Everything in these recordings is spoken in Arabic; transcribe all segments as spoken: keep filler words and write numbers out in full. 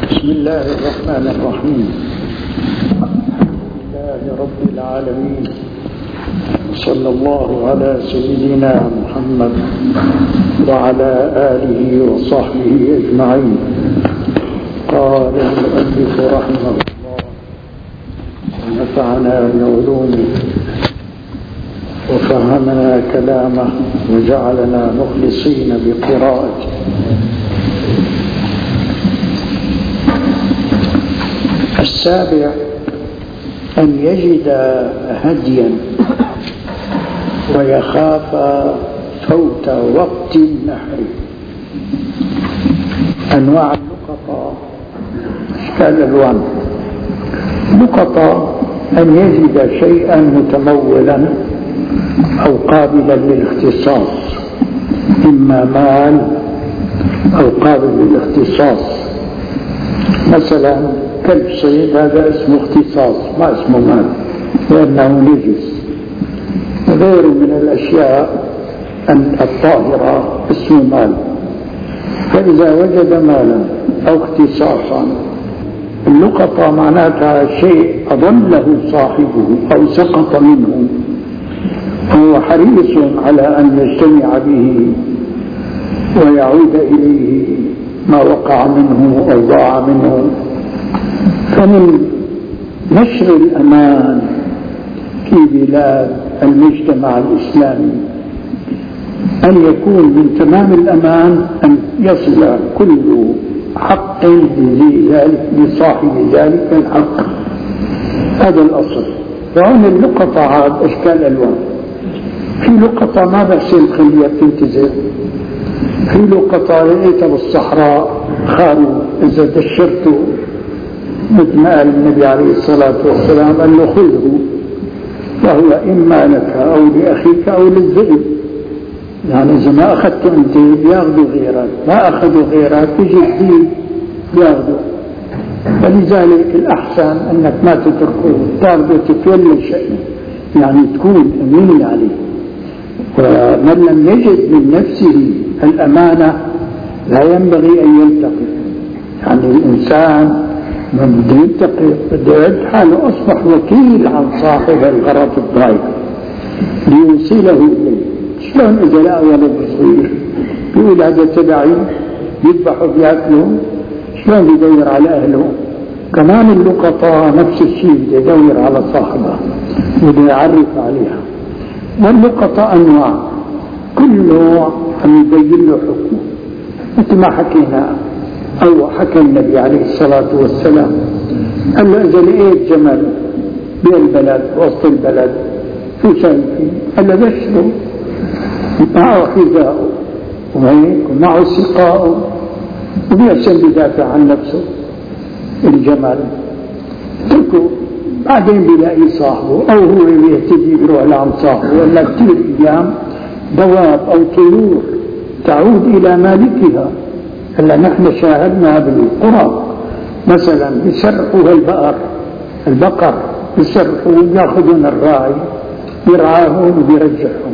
بسم الله الرحمن الرحيم. الحمد لله رب العالمين، صلى الله على سيدنا محمد وعلى آله وصحبه أجمعين. قال المؤلف رحمه الله ونفعنا بعلومه وفهمنا كلامه وجعلنا مخلصين بقراءته. السابع أن يجد هديا ويخاف فوت وقت النحر. أنواع اللقطة أشكال ألوان. لقطة أن يجد شيئا متمولا أو قابلا للاختصاص، إما مال أو قابل للاختصاص. مثلا كلب صيد هذا اسمه اختصاص ما اسمه مال لأنه نجس. غير من الأشياء الطاهرة اسمه مال. فإذا وجد مالا أو اختصاصا، اللقطة معناتها شيء أضله صاحبه أو سقط منه، هو حريص على أن يجتمع به ويعود إليه ما وقع منه أو ضاع منه. فمن نشر الأمان في بلاد المجتمع الإسلامي أن يكون من تمام الأمان أن يصل كل حق لصاحب ذلك الحق. هذا الأصل. وهنا اللقطة عاد أشكال ألوان. في لقطة ما بس الخلية بتنتزل، في لقطة لقيتها بالصحراء خارج إذا دشرته مثل ما قال النبي عليه الصلاة والسلام قال له خذه وهو إما لك أو لأخيك أو للذئب. يعني إذا ما أخذته أنت بياخذوا غيرك، ما أخذوا غيرك يجي الذئب بياخذوا. فلذلك الأحسن أنك ما تتركه، تاخذه تتولى شيء، يعني تكون أمين عليه. ومن لم يجد من نفسه الأمانة لا ينبغي أن يلتقي. يعني الإنسان من بده يلتقي بده يعد حاله أصبح وكيل عن صاحب الغرض الضايق ليوصله إليه. شلون إذا لقى ولد صغير بيقول هذا تبعي، يذبحوا بياكلوا، شلون يدور على أهله؟ كمان اللقطة نفس الشيء، بده يدور على صاحبه بده يعرف عليها. واللقطة أنواع، كل نوع عم يبين له حكمه مثل ما حكينا أو حكى النبي عليه الصلاة والسلام. قال له إذا لقيت جمل بالبلد وسط البلد شو سوي فيه؟ قال له بشره، معه حذاءه وهيك ومعه سقاءه وبيحسن بدافع عن نفسه الجمل. تركه بعدين بيلاقي صاحبه أو هو يهتدي بروح لعن صاحبه. ولا كثير أيام دواب أو طيور تعود إلى مالكها. هلا نحن شاهدنا بالقرى مثلا بيسرقوا البقر البقر بيسرقوا وياخذون الراعي يرعاهم وبيرجعهم.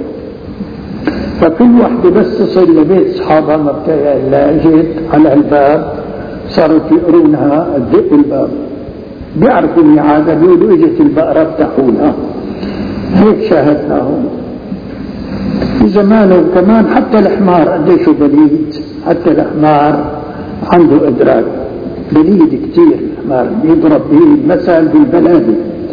فكل وحده بس تصل لبيت اصحابها ما بتلاقي الا اجت على الباب صاروا يقرونها تدق الباب، بيعرفوا الميعاد بيقولوا اجت البقره افتحوا لها. هيك شاهدناهم في زمانه. كمان حتى الحمار قديش بليد، حتى الحمار عنده إدراك بليد كتير. الحمار يضرب به المثل بالبلادة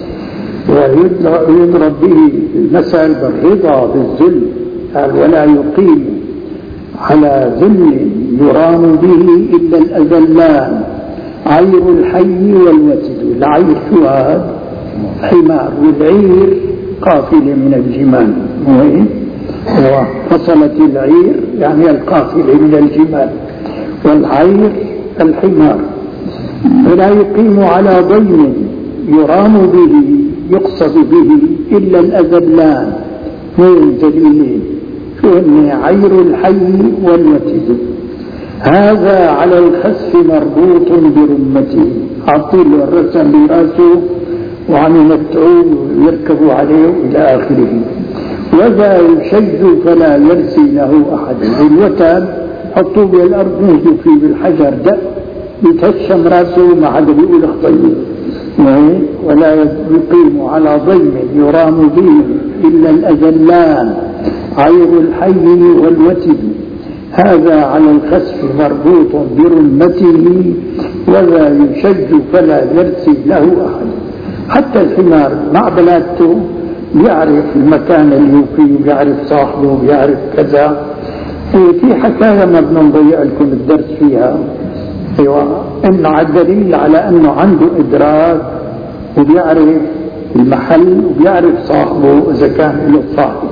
ويضرب به المثل بالرضا بالذل. قال ولا يقيم على ذل يرام به إلا الأذلان عير الحي والوتد. العير شو هذا؟ حمار، والعير قافلة من الجمال. مهم وفصلت العير يعني القافلة من الجمال، والعير الحمار. ولا يقيم على ضيم يرام به يقصد به إلا الأذلان من ذليلين. فإن عير الحي والوتد. هذا على الخسف مربوط برمته، عطيل الرسم براسه وعن يمتعوه ويركبوا عليه إلى آخره. وذا يشد فلا يرسي له أحد. الوتد حطوه بالأرض نهجوا فيه بالحجر دق يتهشم راسه ما حدا بيقول اخطيه، ولا يقيم على ضيم يرام به إلا الأذلان عير الحي والوتد، هذا على الخسف مربوط برمته ولا يشج فلا يرثي له أحد. حتى الحمار مع بلادته بيعرف المكان اللي هو فيه، بيعرف صاحبه، بيعرف كذا. في حكاية ما بدنا نضيع لكم الدرس فيها، ايوه، انه على الدليل على انه عنده ادراك وبيعرف المحل وبيعرف صاحبه اذا كان له صاحب.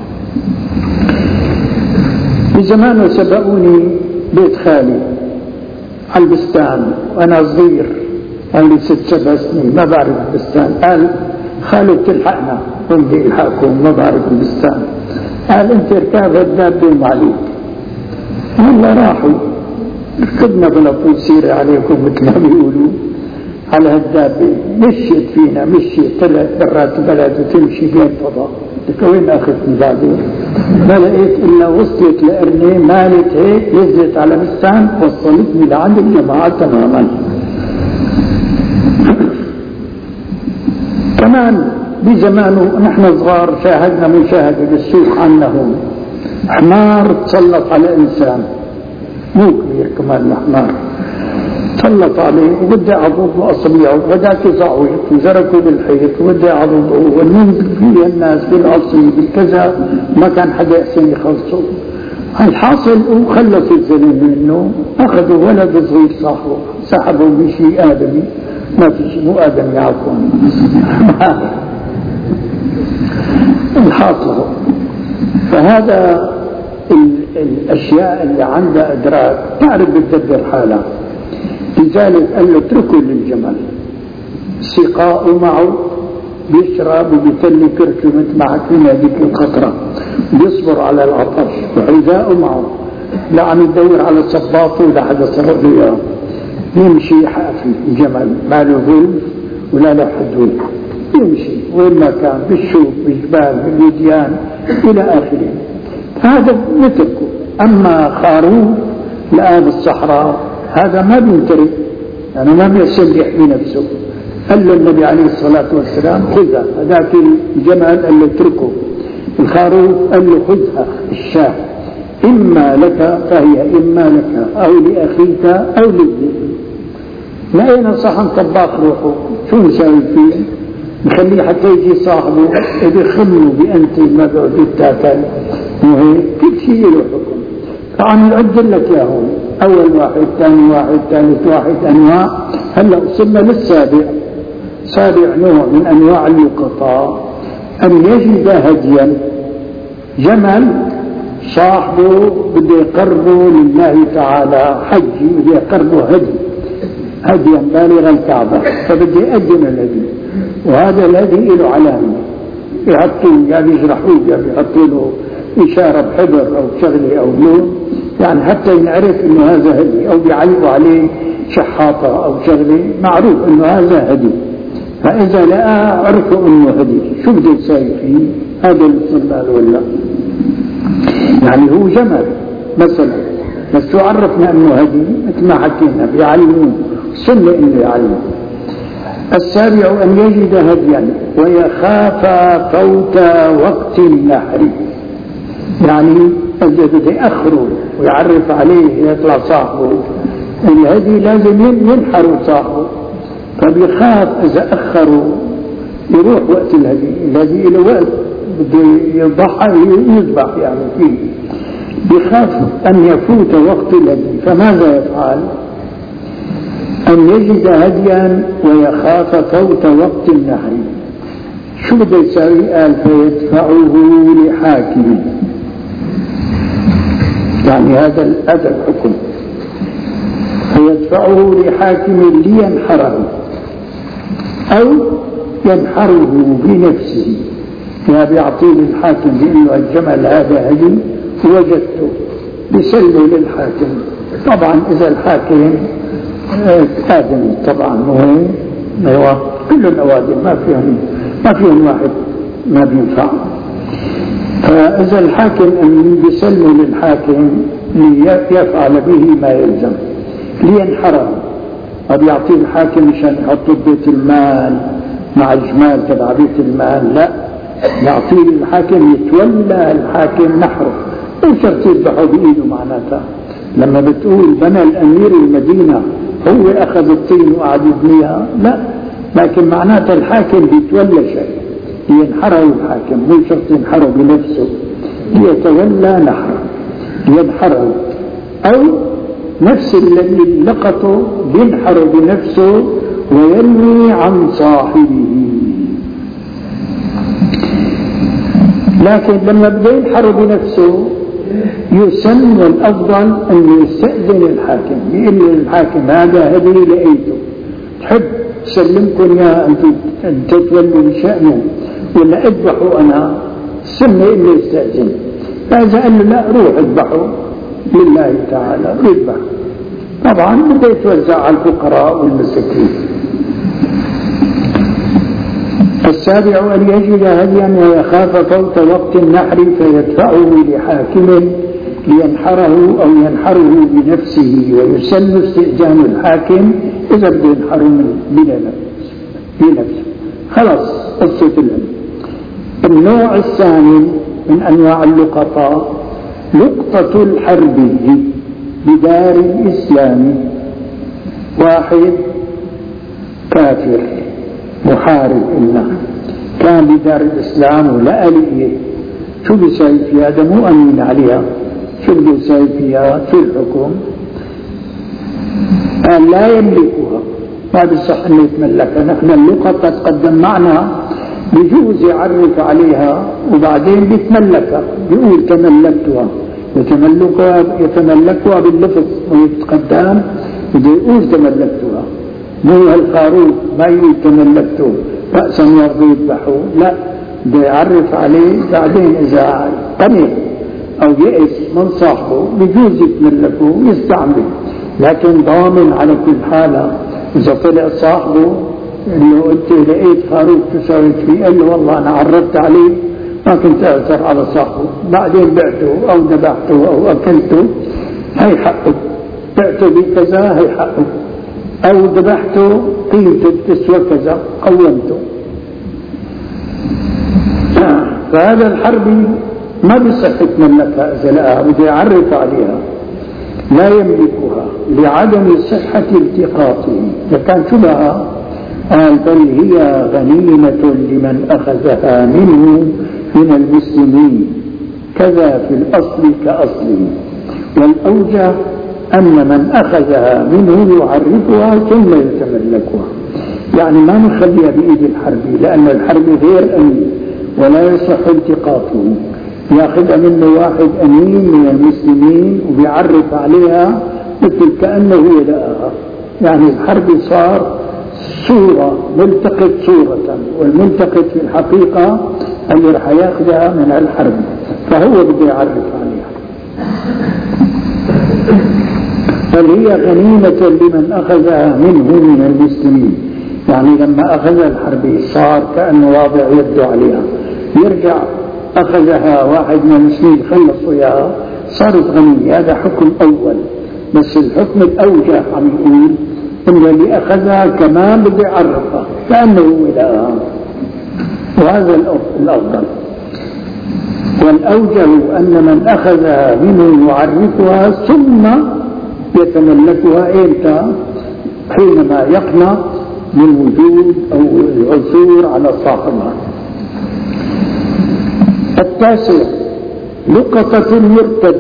بزمانه سبقوني بيت خالي على البستان وانا صغير، قال لي ست سبع سنين ما بعرف البستان. قال خالي بتلحقنا، قلت الحقكم ما بعرف البستان. قال انت اركاب الدابة عليك. والله راحوا ركبنا بلا طول سيرة عليكم مثل ما بيقولوا على هالدابة، مشيت فينا مشيت طلعت برات البلد وتمشي بين فضاء. لك وين اخذتني بعدين؟ ما لقيت الا وصلت لقرني مالت هيك نزلت على بستان وصلتني لعند الجماعة تماما. كمان بزمانه نحن صغار شاهدنا مشاهدة بالسوق عنه حمار تسلط على انسان مو كبير كمان الحمار، تسلط عليه وبدي يعضض له اصابعه وبداك يزعوط وزركوا بالحيط وبدي يعضضه والمنزل فيه الناس بالعصي بالكذا ما كان حدا يحسن يخلصه. الحاصل وخلصوا الزلمه منه، اخذوا ولد صغير صاحبه سحبوا بشيء ادمي، ما في شيء مو ادمي عفوا الحاصل. فهذا الاشياء اللي عندها ادراك تعرف بتدبر حالها. لذلك قال له اتركوا للجمل سقاء معه بيشرب وبيتلي كركه مثل ما حكينا هذيك الخطره، بيصبر على العطش، وحذاء معه لا عم يدور على صباطه ولا حدا صبر له اياه، يمشي حافي الجمل ما له ظلم ولا له حدود، يمشي وين ما كان بالشوك بالجبال بالوديان الى اخره. هذا نتركه. اما خروف لقاه بالصحراء هذا ما بينترك، يعني ما بيحسن يحمي نفسه. قال له النبي عليه الصلاة والسلام خذها، هذاك الجمل قال له اتركه. الخروف قال له خذها الشاة، إما لك فهي إما لك أو لأخيك أو لابنك. لقينا صحن طباخ روحه شو نسوي فيه؟ نخليه حتى يجي صاحبه يدخله بأنت ما بقعد يتاكل، كل شيء له حكم. فعم نعد لك يا هون أول واحد ثاني واحد ثالث واحد أنواع. هلا وصلنا للسابع. سابع نوع من أنواع اللقطاء أن يجد هديا، جمل صاحبه بده يقربه لله تعالى حج، بده يقربه هدي هديا بالغ الكعبة، فبده يقدم الهدي، وهذا الهدي له علامة يحطوه يا بيجرحوه يا بيحطوا له إشارة بحبر أو شغلة أو لون، يعني حتى ينعرف إنه هذا هدي، أو بيعلقوا عليه شحاطة أو شغلة معروف إنه هذا هدي. فإذا لقاه عرفوا إنه هدي، شو بده يساوي فيه؟ هذا الاستقبال ولا يعني هو جمل مثلا، بس شو عرفنا إنه هدي؟ مثل ما حكينا بيعلموه سنة إنه يعلموه. السابع أن يجد هديا ويخاف فوت وقت النحر، يعني إذا بده يأخره ويعرف عليه يطلع صاحبه الهدي لازم ينحروا صاحبه، فبيخاف إذا أخروا يروح وقت الهدي. الهدي له وقت بده يضحى يذبح يعني فيه، بيخاف أن يفوت وقت الهدي. فماذا يفعل؟ أن يجد هديا ويخاف فوت وقت النحر. شو بده يساوي؟ قال فيدفعه لحاكم، يعني هذا هذا الحكم، فيدفعه لحاكم لينحره أو ينحره بنفسه، يا بيعطيه للحاكم بأنه الجمل هذا هدي وجدته بسله للحاكم. طبعا إذا الحاكم آدمي طبعا مهم، أيوة كل الأوادم ما فيهم ما فيهم واحد ما بينفع. فإذا الحاكم أن يسلم للحاكم ليفعل به ما يلزم، لينحره ما بيعطيه الحاكم مشان يحطه ببيت المال مع الجمال تبع بيت المال، لا، يعطيه الحاكم يتولى الحاكم نحره، مو شرط يذبحه بإيده. معناتها لما بتقول بنى الأمير المدينة هو أخذ الطين وقعد يبنيها، لا، لكن معناتها الحاكم بيتولى شيء ينحره الحاكم، مو شرط ينحره بنفسه، يتولى نحره ينحره، أو نفس الذي لقطه ينحر بنفسه وينوي عن صاحبه. لكن لما بده ينحر بنفسه يسن، والأفضل أن يستأذن الحاكم، يقول للحاكم هذا هدي لقيته، تحب سلمكم يا أنت تولوا بشأنه ولا أذبحوا أنا؟ السنة إنه يستأذن. فإذا قال له لا، روح اذبحوا لله تعالى، يذبح. طبعا بده يتوزع على الفقراء والمساكين. السابع أن يجد هديا ويخاف فوت وقت النحر فيدفعه لحاكم لينحره أو ينحره بنفسه، ويسن استئذان الحاكم إذا بده ينحره بنفسه. خلاص قصة العلم. النوع الثاني من أنواع اللقطاء لقطة الحربي بدار الإسلام. واحد كافر محارب إلا كان بدار الإسلام ولا آلية، شو بيساوي فيها؟ هذا مو أمين عليها، شو بيساوي فيها؟ شو الحكم؟ قال لا يملكها، ما بيصح أن يتملكها. نحن اللقطة تقدم معنا بجوز يعرف عليها وبعدين بيتملكها، بيقول تملكتها، يتملكها يتملكها باللفظ ويتقدم بده يقول تملكتها، مو هالخروف ما يقول تملكته رأسا يرضي يذبحه، لا، بده يعرف عليه. بعدين إذا قنع أو يئس من صاحبه بجوز يتملكه ويستعمله، لكن ضامن على كل حالة. إذا طلع صاحبه إنه أنت لقيت خروف شو سويت فيه؟ قال له والله أنا عرفت عليه ما كنت أعثر على صاحبه، بعدين بعته أو ذبحته أو أكلته، هي حقه. بعته بكذا، هي حقه. أو ذبحته قيمته تسوى كذا، قومته. فهذا الحربي ما بيصح يتملكها إذا لقاها، بده يعرف عليها. لا يملكها لعدم صحة التقاطه. إذا كان شبهة قال بل هي غنيمة لمن أخذها منه من المسلمين، كذا في الأصل كأصله. والأوجه أن من أخذها منه يعرفها ثم يتملكها، يعني ما نخليها بإيد الحربي، لأن الحربي غير أمين ولا يصح التقاطه. يأخذها منه واحد أمين من المسلمين وبيعرف عليها مثل كأنه لقاها. يعني الحربي صار صورة، ملتقط صورة، والملتقط في الحقيقة اللي رح ياخذها من الحرب، فهو بده يعرف عليها. بل هي غنيمة لمن أخذها منه من المسلمين، يعني لما أخذها الحربي صار كأنه واضع يده عليها، يرجع أخذها واحد من المسلمين خلصوا إياها صارت غنيمة. هذا حكم أول، بس الحكم الأوجه عم يقول إن اللي أخذها كمان بده يعرفها كأنه ولاها، وهذا الأفضل. والأوجه أن من أخذها منه يعرفها ثم يتملكها إمتى؟ حينما يقنع بالوجود أو العثور على صاحبها. التاسع لقطة المرتد.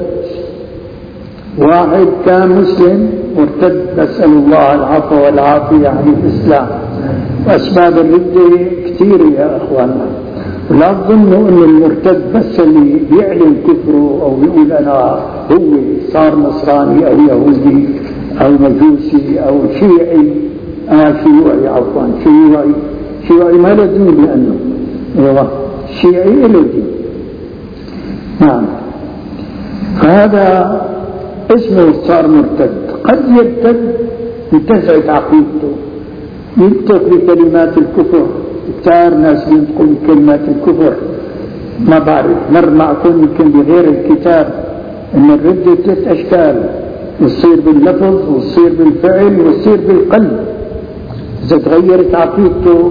واحد كان مسلم مرتد، نسأل الله العفو والعافية عن الإسلام، وأسباب الردة كثيرة يا أخواننا. لا تظنوا أن المرتد بس اللي بيعلن كفره أو بيقول أنا هو صار نصراني أو يهودي أو مجوسي أو شيعي، آه شيوعي عفوا شيوعي شيوعي ما له دين، لأنه ايوه شيعي له دين. نعم، فهذا اسمه صار مرتد. قد يرتد بتسعة عقيدته، ينطق بكلمات الكفر. كثار ناس ينطقوا بكلمات الكفر، ما بعرف مر معكم يمكن بغير الكتاب ان الردة ثلاث اشكال. وتصير باللفظ وتصير بالفعل وتصير بالقلب. إذا تغيرت عقيدته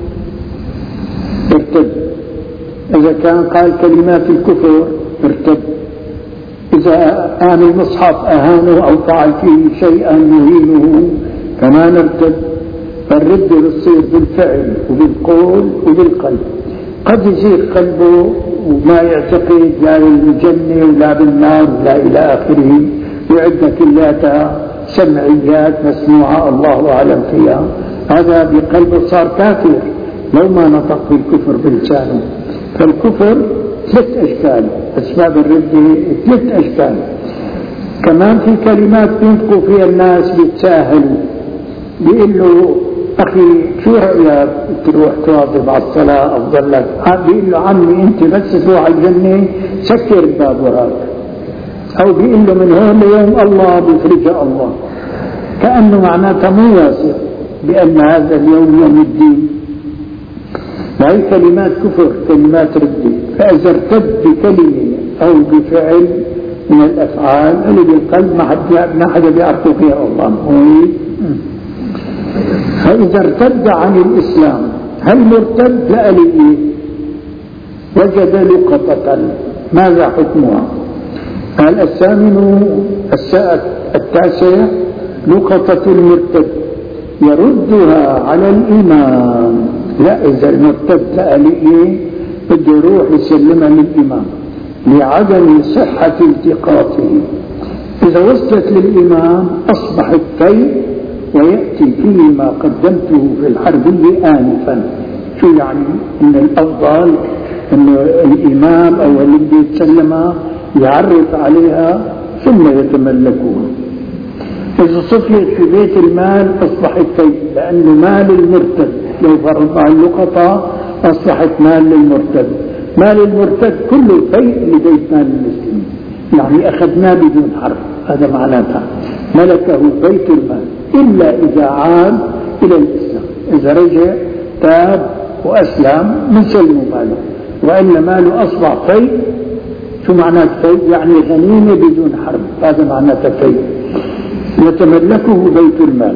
ارتد، إذا كان قال كلمات الكفر ارتد، إذا آن المصحف أهانه أو فعل فيه شيئا يهينه كمان ارتد. فالرد بتصير بالفعل وبالقول وبالقلب. قد يصير قلبه وما يعتقد لا بالجنة ولا بالنار ولا إلى آخره، وعدة كلها سمعيات مسموعة الله أعلم فيها، هذا بقلبه صار كافر لو ما نطق بالكفر بلسانه. فالكفر ثلاث أشكال، أسباب الردة ثلاث أشكال. كمان في كلمات بينطقوا فيها الناس بيتساهلوا، بيقول له أخي شو رأيك تروح تواظب على الصلاة أفضل لك؟ بيقول له عمي أنت بس تروح على الجنة سكر الباب وراك، أو بيقول له من هون ليوم الله بيفرجها الله، كأنه معناتها مو واثق بأن هذا اليوم يوم الدين. وهي كلمات كفر، كلمات ردة. فإذا ارتد بكلمة أو بفعل من الأفعال اللي بالقلب ما حد ما حدا بيعرفه فيها الله. فإذا ارتد عن الإسلام، هل مرتد لأليه وجد لقطة، ماذا حكمها؟ قال الثامن التاسع لقطة المرتد يردها على الإمام. لا، إذا المرتد لأليه بده يروح يسلمها للإمام لعدم صحة التقاطه. إذا وصلت للإمام أصبحت كي ويأتي فيه ما قدمته في الحربية آنفا. شو يعني؟ إن الأفضل إن الإمام أو اللي بده يتسلمها يعرف عليها ثم يتملكوها. إذا صفيت في بيت المال أصبحت كي، لأنه مال المرتد لو فرضنا اللقطة أصبحت مال للمرتد. مال المرتد كله الفيء لبيت مال المسلمين، يعني أخذناه بدون حرب، هذا معناتها ملكه بيت المال، إلا إذا عاد إلى الإسلام. إذا رجع تاب وأسلم نسلم ماله، وإلا ماله أصبح فيء. شو معناه فيء؟ يعني غنيمة بدون حرب، هذا معناه فيء، يتملكه بيت المال.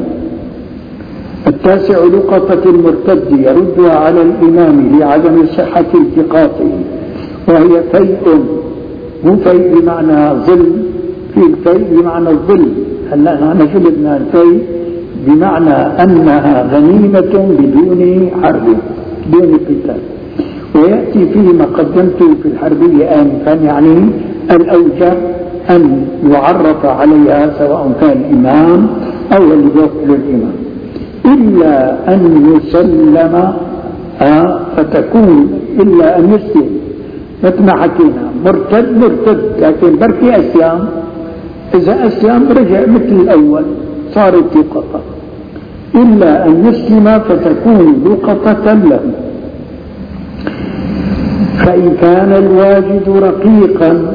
التاسع لقطة المرتد يردها على الإمام لعدم صحة التقاطه، وهي فيء، مو فيء بمعنى ظل، في الفيء بمعنى الظل. هلا نحن شو بدنا؟ الفيء بمعنى أنها غنيمة بدون حرب، بدون قتال. ويأتي فيه ما قدمته في الحربية آنفا، يعني الأوجب أن يعرف عليها سواء كان الإمام أو اللي يوكل الإمام، إلا أن يسلم آه فتكون إلا أن يسلم. مثل ما حكينا مرتد مرتد، لكن بركي أسلام. إذا أسلم رجع مثل الأول صارت لقطة، إلا أن يسلم فتكون لقطة له. فإن كان الواجد رقيقا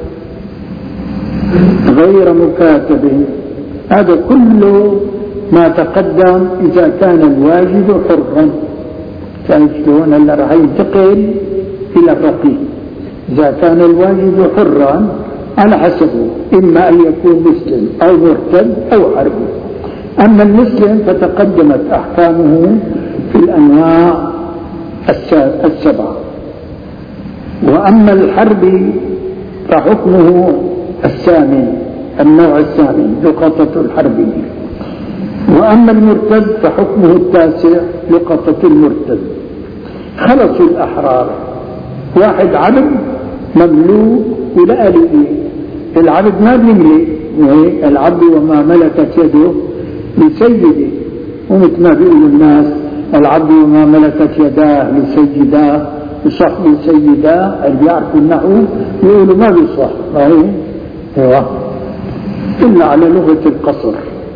غير مكاتب، هذا كله ما تقدم إذا كان الواجد حرا. شايف شلون؟ هلا راح ينتقل إلى الرقيق. إذا كان الواجد حرا على حسبه، إما أن يكون مسلم أو مرتد أو حربي. أما المسلم فتقدمت أحكامه في الأنواع السبعة. وأما الحربي فحكمه الثامن، النوع الثامن لقطة الحربي. وأما المرتد فحكمه التاسع لقطة المرتد. خلصوا الأحرار، واحد عبد مملوك ولا ليه، العبد ما بيملك، العبد وما ملكت يده لسيده، ومثل ما بيقولوا الناس العبد وما ملكت يداه لسيداه وصحب سيداه، اللي بيعرفوا النحو يقولوا ما بيصح، ايوه إلا على لغة القصر.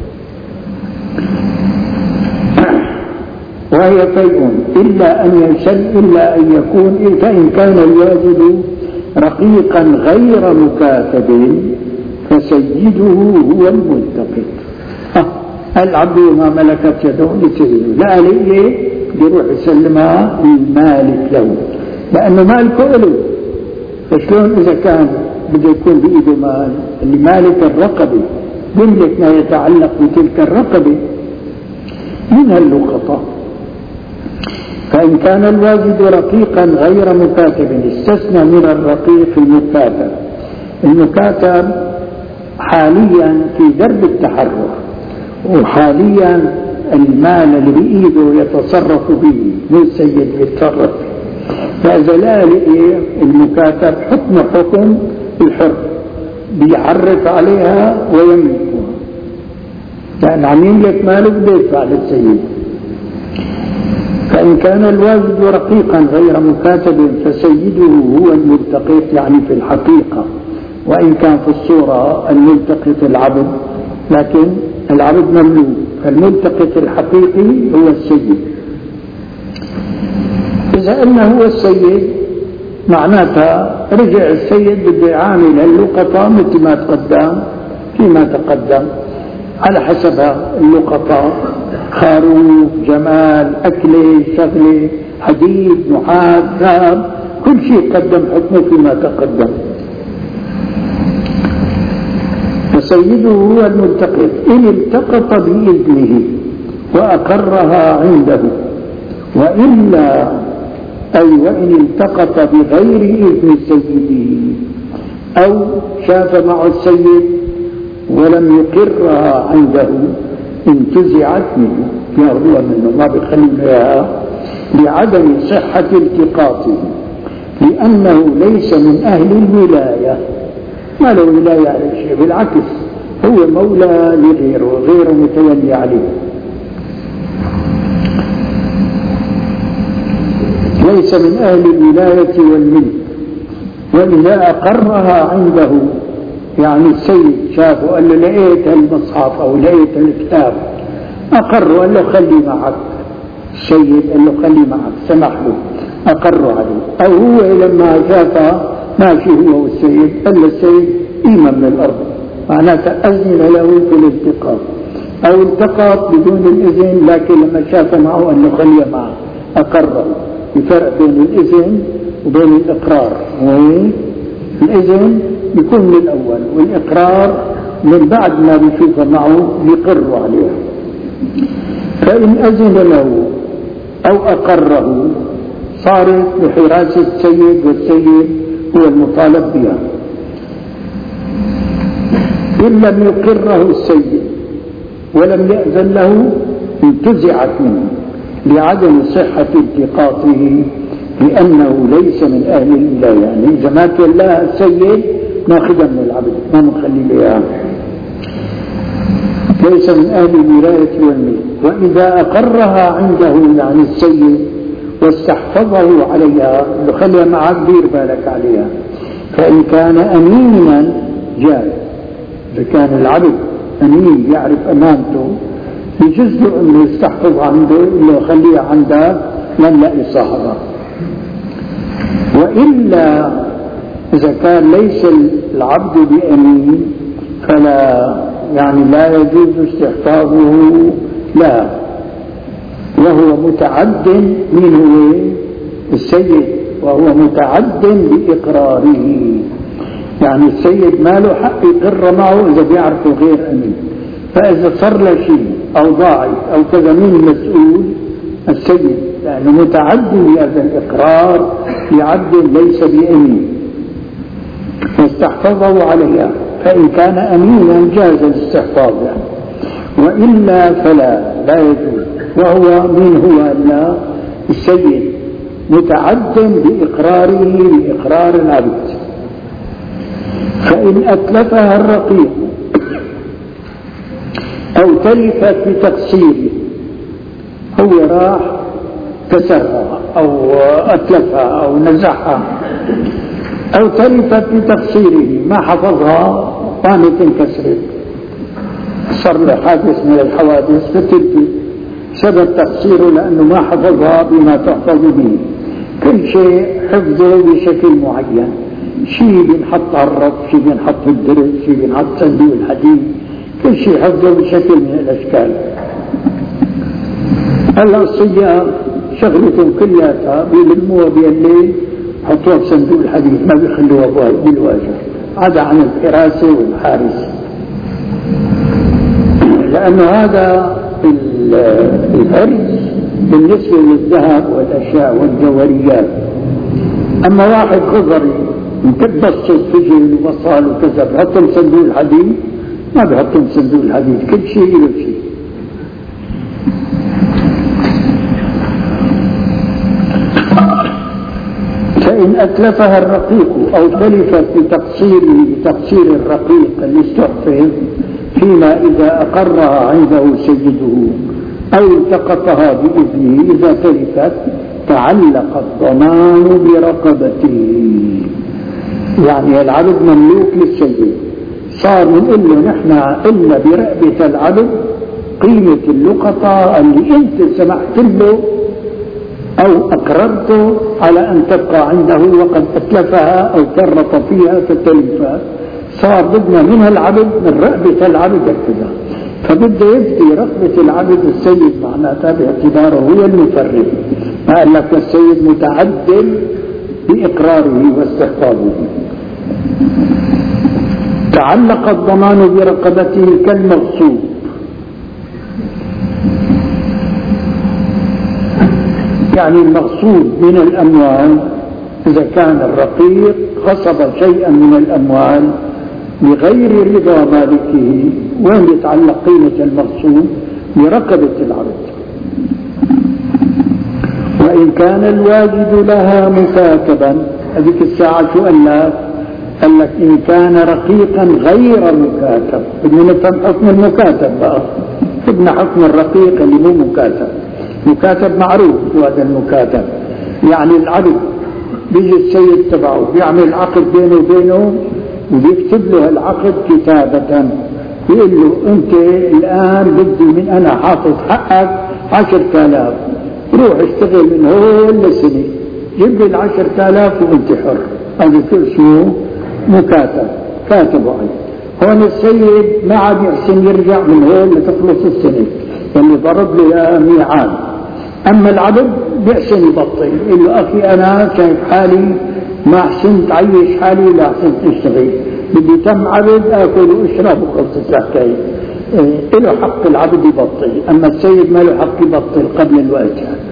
وهي فيء إلا أن ينشل، إلا أن يكون، فإن كان الواجد رقيقا غير مكاتب فسيده هو الملتقط. العبد ما ملكت يده لسيده، لا ليه بيروح يسلمها للمالك له، لأنه مالكه له. فشلون إذا كان بده يكون بإيده مال اللي مالك الرقبة يملك ما يتعلق بتلك الرقبة من اللقطة. فإن كان الواجد رقيقا غير مكاتب استثنى من الرقيق المكاتب. المكاتب حاليا في درب التحرر، وحاليا المال اللي بإيده يتصرف به، مو السيد يتصرف. فإذا لا لقي المكاتب حكم حكم الحر، بيعرف عليها ويملكها، يعني عم يملك ماله بده يدفع للسيد. فإن كان الواجد رقيقا غير مكاتب فسيده هو الملتقط، يعني في الحقيقة، وإن كان في الصورة الملتقط العبد، لكن العبد مملوك، فالملتقط الحقيقي هو السيد. إذا قلنا هو السيد معناتها رجع السيد بده يعامل اللقطة مثل ما تقدم فيما تقدم على حسبها. اللقطة خروف، جمال، أكلة، شغلة، حديد، نحاس، ذهب، كل شيء قدم حكمه فيما تقدم. فسيده هو الملتقط إن التقط بإذنه وأقرها عنده، وإلا أي وإن التقط بغير إذن سيده أو شاف معه السيد ولم يقرها عنده انتزعت منه، ياخذوها منه، ما بيخلوا اياها لعدم صحة التقاطه، لأنه ليس من أهل الولاية، ما له ولاية على شيء، بالعكس هو مولى لغيره، غيره متولي عليه. ليس من أهل الولاية والملك. وإذا أقرها عنده، يعني السيد شافه قال له لقيت المصحف أو لقيت الكتاب، أقر قال له خلي معك، السيد قال له خلي معك، سمح له، أقر عليه. أو هو لما شافه ماشي هو والسيد قال له السيد قيمة من الأرض، معناته أذن له في الالتقاط. أو التقط بدون الإذن، لكن لما شافه معه قال له خليه معه، أقره. بفرق بين الإذن وبين الإقرار. الإذن بيكون من الأول، والإقرار من بعد ما بيشوفه معه يقر عليها. فإن أذن له أو أقره صارت بحراسة السيد، والسيد هو المطالب بها. إن لم يقره السيد ولم يأذن له انتزعت منه لعدم صحة التقاطه، لأنه ليس من أهل الولاية. يعني إذا ما تولاها السيد ناخذها من العبد، ما نخلي لها، ليس من أهل الولاية والملك. وإذا أقرها عنده، يعني السيد، واستحفظه عليها، خليها معك دير بالك عليها، فإن كان أمينا جاز. إذا كان العبد أمين يعرف أمانته بجزء أنه يستحفظ عنده، إلا خليها عندك لن لا يصاحبها. وإلا إذا كان ليس العبد بأمين فلا، يعني لا يجوز استحفاظه لا، وهو متعد. من هو السيد؟ وهو متعد بإقراره، يعني السيد ما له حق يقر معه إذا بيعرفه غير أمين. فإذا صار له شيء أو ضاعف أو كذا، من المسؤول؟ السيد، لأنه متعد بهذا الإقرار بعبد ليس بأمين، فاستحفظه عليها. فإن كان أمينا جاز الاستحفاظ يعني. وإلا فلا، لا يجوز. وهو من هو؟ لا، السيد متعد بإقراره بإقرار العبد. فإن أتلفها الرقيق أو تلفت بتقصيره، هو راح كسرها أو أتلفها أو نزعها، أو تلفت بتقصيره، ما حفظها قامت انكسرت، صار له حادث من الحوادث فتلفت سبب تقصيره لأنه ما حفظها بما تحفظ به. كل شيء حفظه بشكل معين، شيء بنحط على الرف، شيء بنحط في الدرس، شيء بنحط صندوق الحديد، كل شيء حفظه بشكل من الأشكال. هلا الصيام شغلتهم كلها بيلموها بالليل، حطوها بصندوق الحديد، ما بيخلوها بالواجب، عدا عن الحراسة والحارس. لأنه هذا الحرز بالنسبة للذهب والأشياء والجوهريات. أما واحد خضري مكبس سجن وبصال وكذا بحطهم صندوق الحديد، ما بحطهم صندوق الحديد، كل شيء له شيء. فإن أتلفها الرقيق أو تلفت بتقصيره بتقصير الرقيق اللي استحفظ فيما إذا أقرها عنده سيده أو التقطها بإذنه، إذا تلفت تعلق الضمان برقبته. يعني العبد مملوك للسيد، صار بنقول له نحن إلا برقبة العبد قيمة اللقطة اللي أنت سمحت له أو أقررته على أن تبقى عنده وقد أتلفها أو فرط فيها فتلفها، صار بدنا منها العبد من رقبة العبد كذا، فبده يفدي رقبة العبد السيد معناتها باعتباره هو المفرد. ما قال لك السيد متعدل بإقراره واستحقاقه. تعلق الضمان برقبته كالمغصوب، يعني المغصوب من الأموال إذا كان الرقيق غصب شيئا من الأموال بغير رضا مالكه، وين يتعلق قيمة المغصوب؟ برقبة العبد. وإن كان الواجد لها مكاتبا، هذيك الساعة شو قال لك؟ قال لك إن كان رقيقا غير مكاتب. بدنا نفهم حكم المكاتب بقى، بدنا حكم الرقيق اللي مو مكاتب. مكاتب معروف وهذا المكاتب، يعني العبد بيجي السيد تبعه بيعمل عقد بينه وبينه وبيكتب له العقد كتابة، بيقول له أنت الآن بدي من أنا حاطط حقك عشرة آلاف، روح اشتغل من هون لسنة جيب لي العشرة آلاف وأنت حر. هذا كل شيء مكاتب كاتبه عليه. هون السيد ما عاد يحسن يرجع من هون لتخلص السنة اللي ضرب له ميعاد. أما العبد بيحسن يبطل، يقول له أخي أنا شايف حالي ما أحسنت عيش حالي لا أحسنت أشتغل، بدي تم عبد أكل وأشرب وخلصت الحكاية. إيه له حق العبد يبطل، أما السيد ما له حق يبطل قبل الوقت يعني.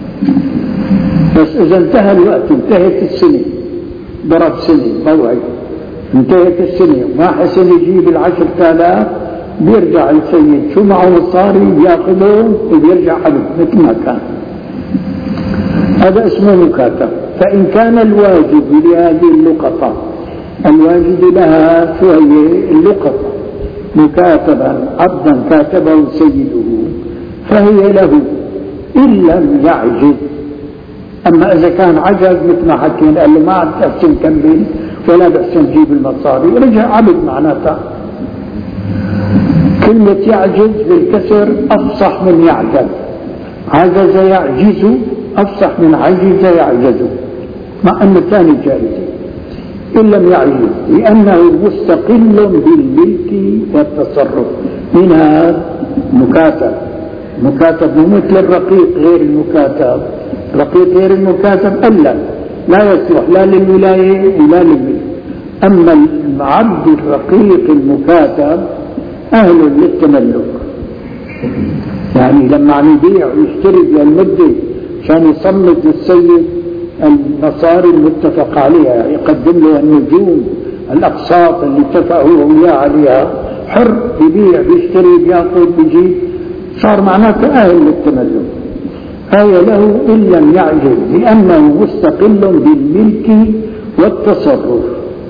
بس إذا انتهى الوقت، انتهت السنة، ضرب سنة موعد، انتهت السنة وما حسن يجيب العشرة آلاف، بيرجع السيد شو معه مصاري بياخذه وبيرجع عبد مثل ما كان. هذا اسمه مكاتب. فإن كان الواجب لهذه اللقطة، الواجب لها شو هي اللقطة، مكاتبا عبدا كاتبه سيده، فهي له إن لم يعجز. أما إذا كان عجز مثل ما حكينا قال له ما عاد تحسن كمل ولا بحسن جيب المصاري، رجع عبد معناتها. كلمة يعجز بالكسر أفصح من يعجز، عجز يعجز أفصح من عجز يعجز، مع أن الثاني جائز. إن لم يعجز لأنه مستقل بالملك والتصرف، منها مكاتب. مكاتب مو مثل الرقيق غير المكاتب، الرقيق غير المكاتب ألا لا يصلح لا للولاية ولا للملك. أما العبد الرقيق المكاتب أهل للتملك، يعني لما عم يبيع ويشتري للمدة عشان يصمد للسيد المصاري المتفق عليها، يقدم له النجوم الأقساط اللي اتفق هو وياه عليها، حر يبيع بيشتري بياخذ بيجيب، صار معناته أهل للتملك. فهي له إن لم يعجز لأنه مستقل بالملك والتصرف.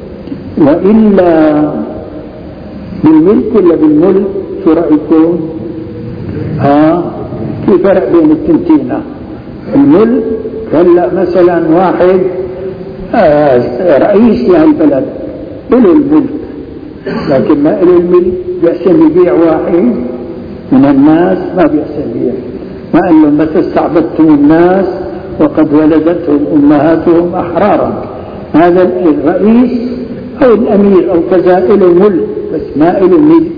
وإلا بالملك ولا بالملك؟ شو رأيكم؟ ها في فرق بين التنتين. الملك هلا مثلا واحد آه رئيس لهالبلد له الملك، لكن ما له الملك، بيحسن يبيع واحد من الناس ما بيحسن يبيع. ما قال لهم ما تستعبدتم الناس وقد ولدتهم أمهاتهم أحرارا. هذا الرئيس أو الأمير أو كذا له ملك بس ما له ملك.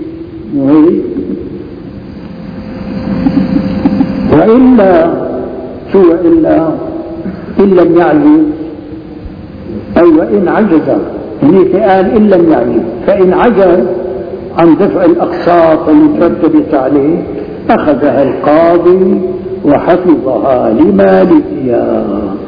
وإلا شو إلا إن لم يعجز، أي وإن عجز، هنيك قال إن لم يعجز، فإن عجز عن دفع الأقساط اللي ترتبت عليه أخذها القاضي وحفظها لمالكها.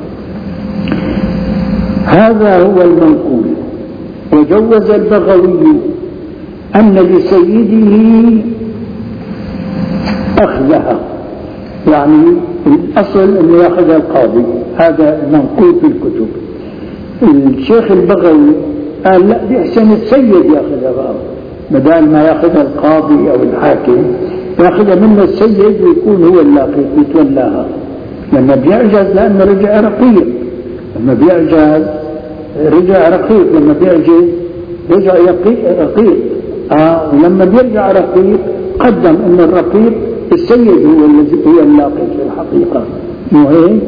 هذا هو المنقول. وجوز البغوي أن لسيده أخذها، يعني الأصل أنه يأخذها القاضي، هذا منقول في الكتب. الشيخ البغوي قال لا، بيحسن السيد يأخذها بقى، بدل ما يأخذها القاضي أو الحاكم يأخذها منه السيد ويكون هو اللاقي يتولاها، لما بيعجز لأنه رجع رقيق، لما بيعجز رجع رقيق، لما بيعجز رجع رقيق. آه ولما بيرجع رقيق قدم أن الرقيق السيد هو الذي هو اللاقي في الحقيقة، مو هيك؟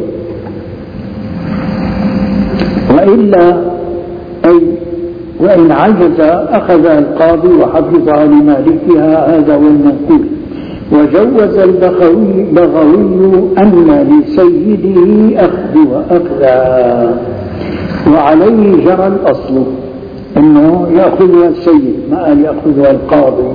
وإلا أي وإن عجز أخذ القاضي وحفظها لمالكها، هذا هو المنقول. وجوز البغوي بغوي أن لسيده أخذ وأخذا، وعليه جرى الأصل أنه يأخذها السيد، ما قال يأخذها القاضي.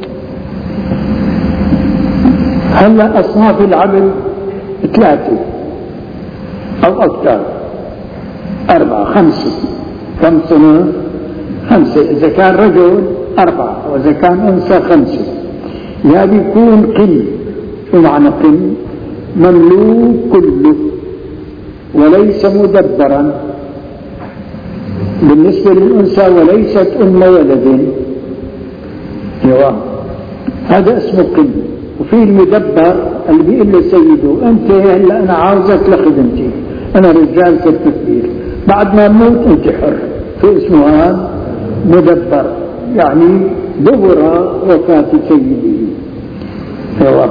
هلا أصناف العبد ثلاثة أو أكثر، أربعة، خمسة، كم سنة؟ خمسة. إذا كان رجل أربعة، وإذا كان أنثى خمسة. يا بيكون قن. شو معنى قن؟ مملوك كله وليس مدبرا بالنسبة للأنثى، وليست أم ولد، جواب، هذا اسمه قن. وفي المدبر اللي بيقول له سيده أنت هلا أنا عاوزك لخدمتي، أنا رجال كالتكبير، بعد ما أموت أنت حر، في اسمه هذا مدبر، يعني دبر وفاة سيده. جواب.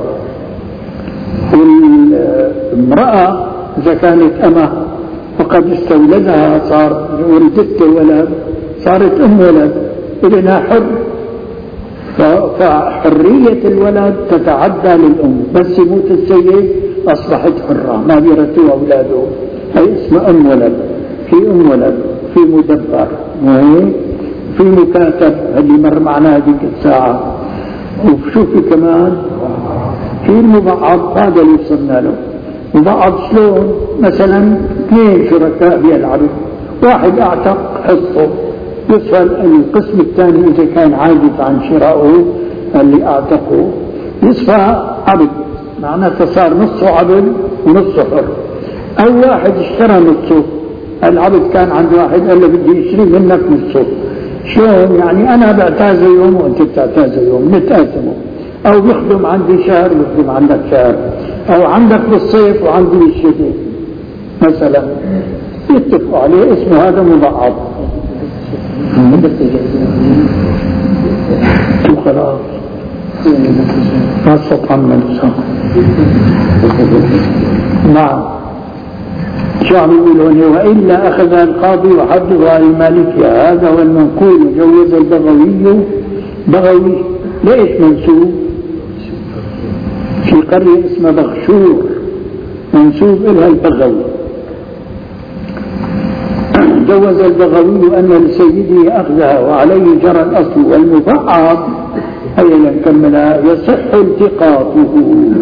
والمرأة إذا كانت أمه وقد استولدها، صار ولدت ولد، صارت أم ولد، إذنها حر، فحرية الولد تتعدى للأم، بس يموت السيد أصبحت حرة، ما بيرثوا أولاده، هي اسمها أم ولد. في أم ولد، في مدبر، في مكاتب اللي مر معنا هذيك الساعة، وشوفي كمان في المبعض، هذا اللي وصلنا له. مبعض شلون؟ مثلا اثنين شركاء بيلعبوا، واحد اعتق حصه، يسأل القسم الثاني إذا كان عاجز عن شرائه اللي اعتقه، يصفى عبد، معناته صار نصه عبد ونصه حر. أو واحد اشترى نصه، العبد كان عند واحد قال له بدي اشتري منك نصه، شلون؟ يعني أنا بعتاز يوم وأنت بتعتاز يوم، نتقاسمه. أو بيخدم عندي شهر بيخدم عندك شهر، أو عندك بالصيف وعندي بالشتاء مثلا، يتفقوا عليه، اسمه هذا مبعض. شو خلاص ما استطعمنا الإنسان. نعم. شو عم يقولون؟ وإلا أخذ القاضي وحفظها لمالكها، هذا هو المنقول. وجوز البغوي. بغوي ليش منسوب؟ في قرية اسمها بغشور منسوب إلها البغوي. جوز البغوي أن لسيده أخذها وعليه جرى الأصل. والمبعض هيا نكملها، يصح التقاطه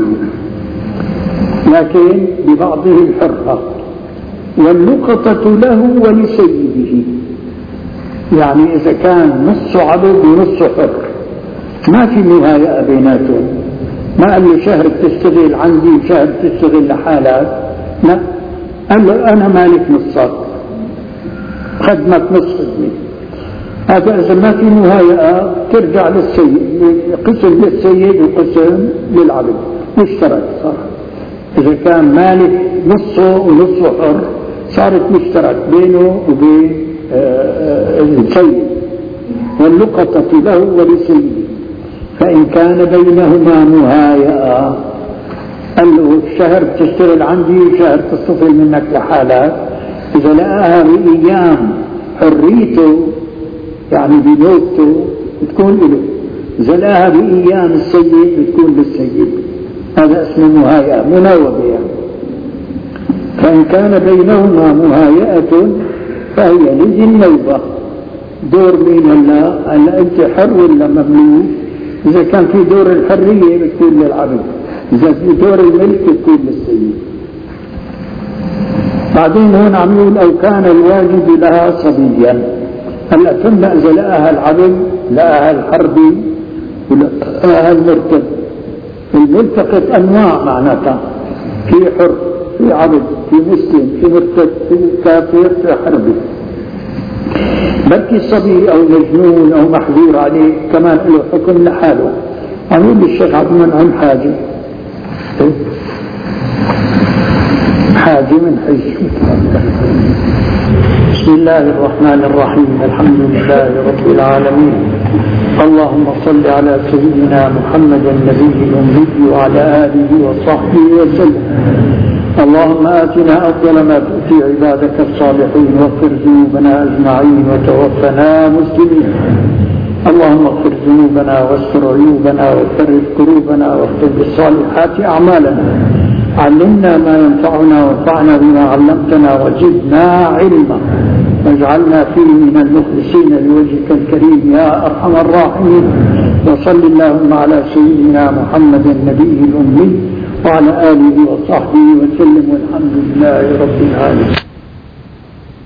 لكن ببعضه الحرة، واللقطة له ولسيده، يعني إذا كان نص عبد ونص حر ما في مهايئة بيناتهم، ما قال له شهر بتشتغل عندي وشهر بتشتغل لحالك، لا، قال له أنا مالك نصك، خدمك نص خدمة. هذا إذا ما في مهايئة ترجع للسيد، قسم للسيد وقسم للعبد، مشترك صار. إذا كان مالك نصه ونصه حر صارت مشترك بينه وبين السيد. واللقطة له ولسيده، فإن كان بينهما مهايئة، قال له الشهر بتشتغل عندي وشهر تستطيل منك لحالك، إذا لقاها بأيام حريته يعني بموته بتكون له، إذا لقاها بأيام السيد بتكون للسيد، هذا اسمه مهايئة، مناوبة يعني. فإن كان بينهما مهايئة فهي لذي النوبة، دور مين هلا؟ هلا أنت حر ولا مملوك؟ إذا كان في دور الحرية بتكون للعبد، إذا في دور الملك بتكون للسيد. بعدين هون عم يقول أو كان الواجد لها صبيا. هلا كنا إذا لقاها العبد لقاها الحربي ولقاها المرتد. الملتقط أنواع معناتها، في حر، في عبد، في مسلم، في مرتد، في كافر، في حربي. بلكي صبي أو مجنون أو محظور عليه كمان له حكم لحاله. عم يقول الشيخ عبد المنعم حاجة حاجة من حيث. بسم الله الرحمن الرحيم. الحمد لله رب العالمين. اللهم صل على سيدنا محمد النبي الأمي وعلى آله وصحبه وسلم. اللهم آتنا أفضل ما تؤتي عبادك الصالحين واغفر ذنوبنا أجمعين وتوفنا مسلمين. اللهم اغفر ذنوبنا واستر عيوبنا وفرج كروبنا واختم بالصالحات أعمالنا. علمنا ما ينفعنا وانفعنا بما علمتنا وزدنا علما، واجعلنا فيه من المخلصين لوجهك الكريم يا أرحم الراحمين. وصل اللهم على سيدنا محمد النبي الأمي وعلى آله وصحبه وسلم، والحمد لله رب العالمين.